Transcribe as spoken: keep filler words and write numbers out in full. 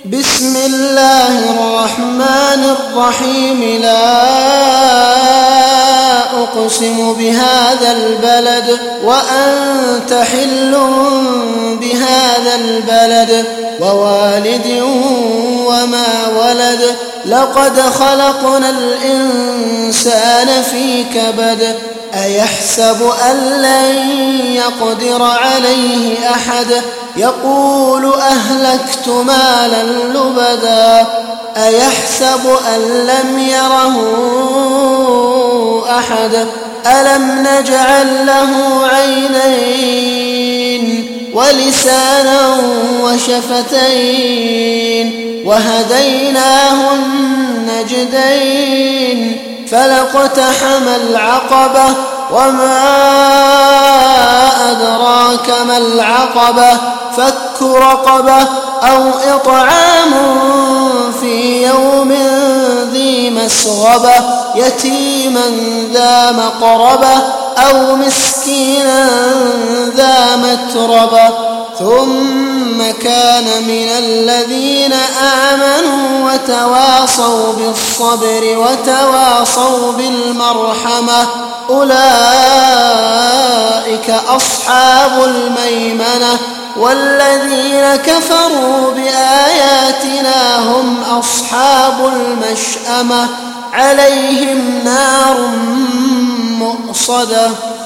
بسم الله الرحمن الرحيم لا أقسم بهذا البلد وأنت حل بهذا البلد ووالد وما ولد لقد خلقنا الإنسان في كبد أيحسب أن لن يقدر عليه أحد يقول أهلكت مالا لبدا أيحسب أن لم يره أحد ألم نجعل له عينين ولسانا وشفتين وهديناه النجدين فلاقتحم العقبة وما أدراك ما العقبة فك رقبة أو إطعام في يوم ذي مسغبة يتيما ذا مقربة أو مسكينا ذا متربة ثم كان من الذين آمنوا وتواصوا بالصبر وتواصوا بالمرحمة أولئك أصحاب الميمنة والذين كفروا بآياتنا هم أصحاب المشأمة عليهم نار مؤصدة